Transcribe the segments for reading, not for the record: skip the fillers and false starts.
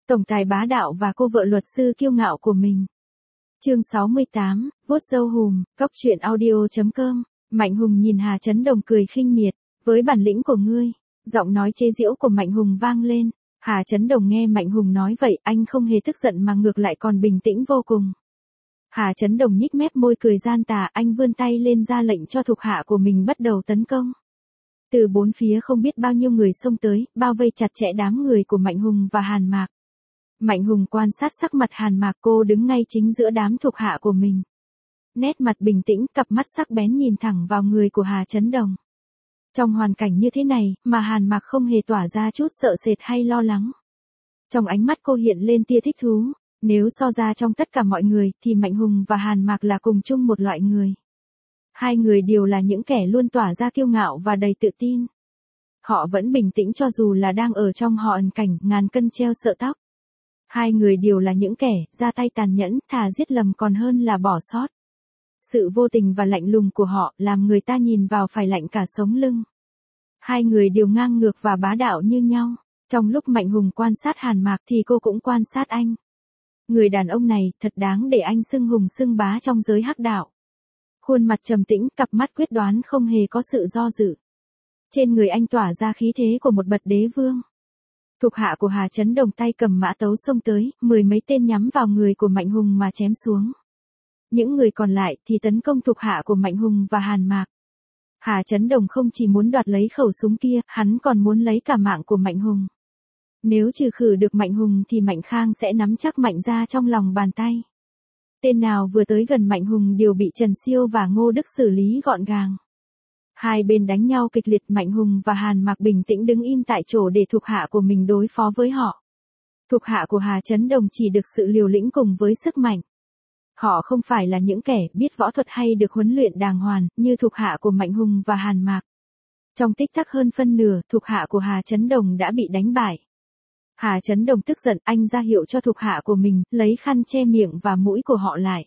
Tổng tài bá đạo và cô vợ luật sư kiêu ngạo của mình. Chương 68, vuốt râu hùm, cóc truyện audio.com. Mạnh Hùng nhìn Hà Chấn Đồng cười khinh miệt, với bản lĩnh của ngươi. Giọng nói chế giễu của Mạnh Hùng vang lên. Hà Chấn Đồng nghe Mạnh Hùng nói vậy, anh không hề tức giận mà ngược lại còn bình tĩnh vô cùng. Hà Chấn Đồng nhích mép môi cười gian tà, anh vươn tay lên ra lệnh cho thuộc hạ của mình bắt đầu tấn công. Từ bốn phía không biết bao nhiêu người xông tới, bao vây chặt chẽ đám người của Mạnh Hùng và Hàn Mạc. Mạnh Hùng quan sát sắc mặt Hàn Mạc, cô đứng ngay chính giữa đám thuộc hạ của mình. Nét mặt bình tĩnh, cặp mắt sắc bén nhìn thẳng vào người của Hà Chấn Đồng. Trong hoàn cảnh như thế này, mà Hàn Mạc không hề tỏa ra chút sợ sệt hay lo lắng. Trong ánh mắt cô hiện lên tia thích thú, nếu so ra trong tất cả mọi người, thì Mạnh Hùng và Hàn Mạc là cùng chung một loại người. Hai người đều là những kẻ luôn tỏa ra kiêu ngạo và đầy tự tin. Họ vẫn bình tĩnh cho dù là đang ở trong họ ẩn cảnh ngàn cân treo sợ tóc. Hai người đều là những kẻ ra tay tàn nhẫn, thà giết lầm còn hơn là bỏ sót. Sự vô tình và lạnh lùng của họ làm người ta nhìn vào phải lạnh cả sống lưng. Hai người đều ngang ngược và bá đạo như nhau. Trong lúc Mạnh Hùng quan sát Hàn Mạc thì cô cũng quan sát anh. Người đàn ông này thật đáng để anh xưng hùng xưng bá trong giới hắc đạo. Khuôn mặt trầm tĩnh, cặp mắt quyết đoán không hề có sự do dự. Trên người anh tỏa ra khí thế của một bậc đế vương. Thuộc hạ của Hà Chấn Đồng tay cầm mã tấu xông tới, 10 mấy tên nhắm vào người của Mạnh Hùng mà chém xuống. Những người còn lại thì tấn công thuộc hạ của Mạnh Hùng và Hàn Mạc. Hà Chấn Đồng không chỉ muốn đoạt lấy khẩu súng kia, hắn còn muốn lấy cả mạng của Mạnh Hùng. Nếu trừ khử được Mạnh Hùng thì Mạnh Khang sẽ nắm chắc Mạnh ra trong lòng bàn tay. Tên nào vừa tới gần Mạnh Hùng đều bị Trần Siêu và Ngô Đức xử lý gọn gàng. Hai bên đánh nhau kịch liệt, Mạnh Hùng và Hàn Mạc bình tĩnh đứng im tại chỗ để thuộc hạ của mình đối phó với họ. Thuộc hạ của Hà Chấn Đồng chỉ được sự liều lĩnh cùng với sức mạnh. Họ không phải là những kẻ biết võ thuật hay được huấn luyện đàng hoàng, như thuộc hạ của Mạnh Hùng và Hàn Mạc. Trong tích tắc hơn phân nửa, thuộc hạ của Hà Chấn Đồng đã bị đánh bại. Hà Chấn Đồng tức giận, anh ra hiệu cho thuộc hạ của mình, lấy khăn che miệng và mũi của họ lại.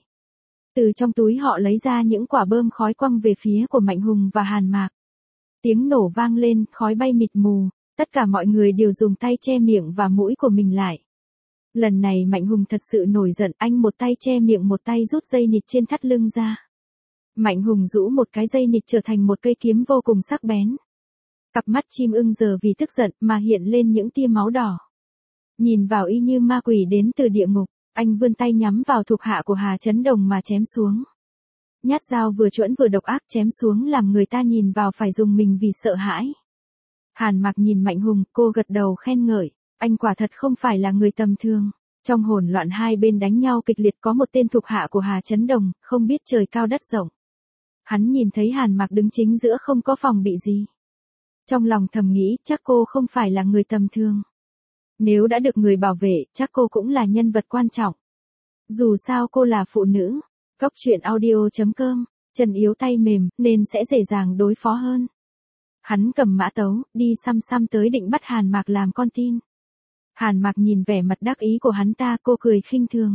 Từ trong túi họ lấy ra những quả bơm khói quăng về phía của Mạnh Hùng và Hàn Mạc. Tiếng nổ vang lên, khói bay mịt mù, tất cả mọi người đều dùng tay che miệng và mũi của mình lại. Lần này Mạnh Hùng thật sự nổi giận, anh một tay che miệng một tay rút dây nịt trên thắt lưng ra. Mạnh Hùng rũ một cái dây nịt trở thành một cây kiếm vô cùng sắc bén. Cặp mắt chim ưng giờ vì tức giận mà hiện lên những tia máu đỏ. Nhìn vào y như ma quỷ đến từ địa ngục, anh vươn tay nhắm vào thuộc hạ của Hà Chấn Đồng mà chém xuống. Nhát dao vừa chuẩn vừa độc ác chém xuống làm người ta nhìn vào phải rùng mình vì sợ hãi. Hàn Mạc nhìn Mạnh Hùng, cô gật đầu khen ngợi, anh quả thật không phải là người tầm thường. Trong hỗn loạn hai bên đánh nhau kịch liệt có một tên thuộc hạ của Hà Chấn Đồng, không biết trời cao đất rộng. Hắn nhìn thấy Hàn Mạc đứng chính giữa không có phòng bị gì. Trong lòng thầm nghĩ chắc cô không phải là người tầm thường. Nếu đã được người bảo vệ, chắc cô cũng là nhân vật quan trọng. Dù sao cô là phụ nữ. Cóc truyện audio.com, chân yếu tay mềm, nên sẽ dễ dàng đối phó hơn. Hắn cầm mã tấu, đi xăm tới định bắt Hàn Mạc làm con tin. Hàn Mạc nhìn vẻ mặt đắc ý của hắn ta, cô cười khinh thường.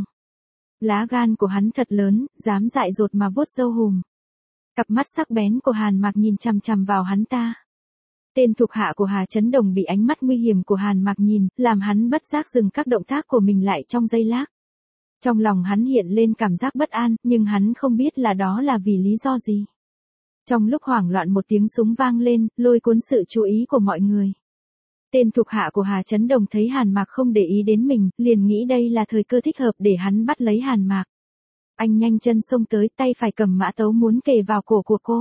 Lá gan của hắn thật lớn, dám dại dột mà vuốt râu hùm. Cặp mắt sắc bén của Hàn Mạc nhìn chằm chằm vào hắn ta. Tên thuộc hạ của Hà Chấn Đồng bị ánh mắt nguy hiểm của Hàn Mạc nhìn, làm hắn bất giác dừng các động tác của mình lại trong giây lát. Trong lòng hắn hiện lên cảm giác bất an, nhưng hắn không biết là đó là vì lý do gì. Trong lúc hoảng loạn một tiếng súng vang lên, lôi cuốn sự chú ý của mọi người. Tên thuộc hạ của Hà Chấn Đồng thấy Hàn Mạc không để ý đến mình, liền nghĩ đây là thời cơ thích hợp để hắn bắt lấy Hàn Mạc. Anh nhanh chân xông tới, tay phải cầm mã tấu muốn kề vào cổ của cô.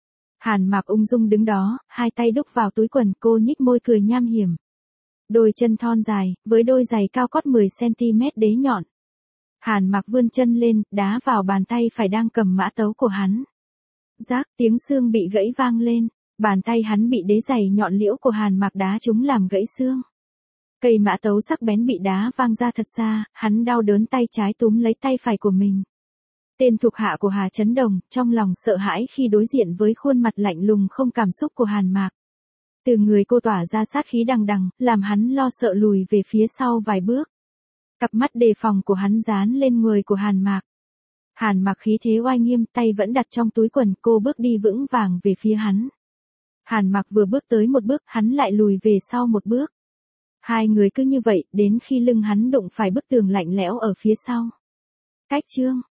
Hàn Mạc ung dung đứng đó, hai tay đút vào túi quần, cô nhích môi cười nham hiểm. Đôi chân thon dài, với đôi giày cao cót 10cm đế nhọn. Hàn Mạc vươn chân lên, đá vào bàn tay phải đang cầm mã tấu của hắn. Rác, tiếng xương bị gãy vang lên, bàn tay hắn bị đế giày nhọn liễu của Hàn Mạc đá trúng làm gãy xương. Cây mã tấu sắc bén bị đá vang ra thật xa, hắn đau đớn tay trái túm lấy tay phải của mình. Tên thuộc hạ của Hà Chấn Đồng, trong lòng sợ hãi khi đối diện với khuôn mặt lạnh lùng không cảm xúc của Hàn Mạc. Từ người cô tỏa ra sát khí đằng đằng, làm hắn lo sợ lùi về phía sau vài bước. Cặp mắt đề phòng của hắn dán lên người của Hàn Mạc. Hàn Mạc khí thế oai nghiêm, tay vẫn đặt trong túi quần, cô bước đi vững vàng về phía hắn. Hàn Mạc vừa bước tới một bước, hắn lại lùi về sau một bước. Hai người cứ như vậy, đến khi lưng hắn đụng phải bức tường lạnh lẽo ở phía sau. Cách chương